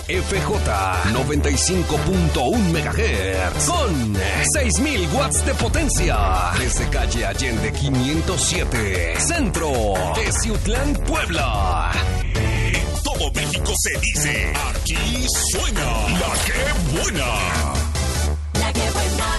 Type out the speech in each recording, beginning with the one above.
KFJ 95.1 MHz con 6,000 watts de potencia. Desde calle Allende 507, Centro, Teciutlán, Puebla. En todo México se dice, aquí suena La Que Buena. La Que Buena.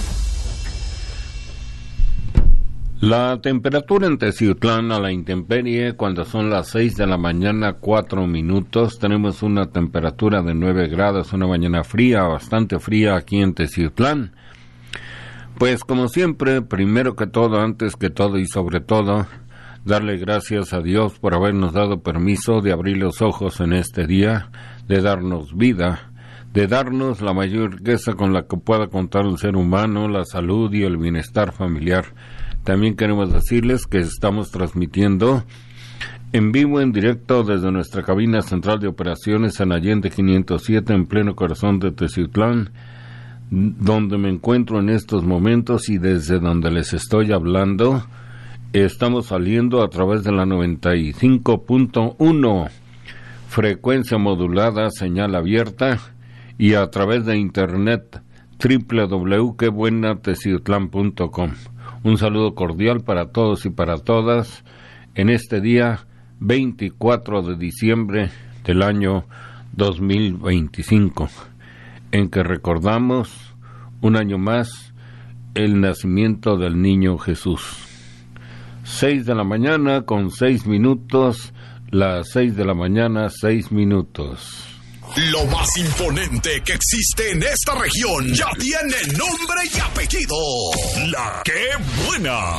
La temperatura en Teciutlán a la intemperie cuando son las 6 de la mañana, 4 minutos. Tenemos una temperatura de 9 grados, una mañana fría, bastante fría aquí en Teciutlán. Pues como siempre, primero que todo, antes que todo y sobre todo, darle gracias a Dios por habernos dado permiso de abrir los ojos en este día, de darnos vida, de darnos la mayor riqueza con la que pueda contar el ser humano, la salud y el bienestar familiar. También queremos decirles que estamos transmitiendo en vivo, en directo desde nuestra cabina central de operaciones en Allende 507, en pleno corazón de Teciutlán, donde me encuentro en estos momentos y desde donde les estoy hablando. Estamos saliendo a través de la 95.1, frecuencia modulada, señal abierta, y a través de internet www.quebuenateciutlán.com. Un saludo cordial para todos y para todas en este día 24 de diciembre del año 2025, en que recordamos un año más el nacimiento del niño Jesús. 6 de la mañana con 6 minutos, las 6 de la mañana, 6 minutos. Lo más imponente que existe en esta región ya tiene nombre y apellido. La Que Buena.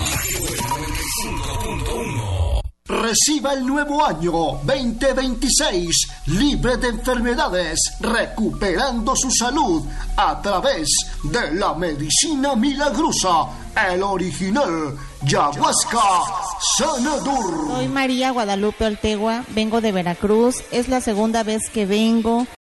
Reciba el nuevo año 2026 libre de enfermedades, recuperando su salud a través de la medicina milagrosa, el original Yahuasca Sanadur. Soy María Guadalupe Ortegua, vengo de Veracruz, es la segunda vez que vengo.